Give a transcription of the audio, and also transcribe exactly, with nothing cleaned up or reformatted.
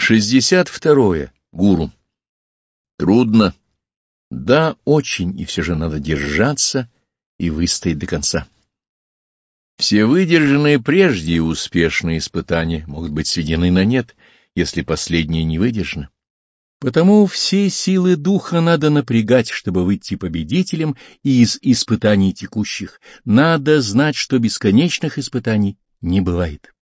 шестьдесят второе. Гуру. Трудно. Да, очень, и все же надо держаться и выстоять до конца. Все выдержанные прежде и успешные испытания могут быть сведены на нет, если последние не выдержаны. Потому все силы духа надо напрягать, чтобы выйти победителем из испытаний текущих. Надо знать, что бесконечных испытаний не бывает.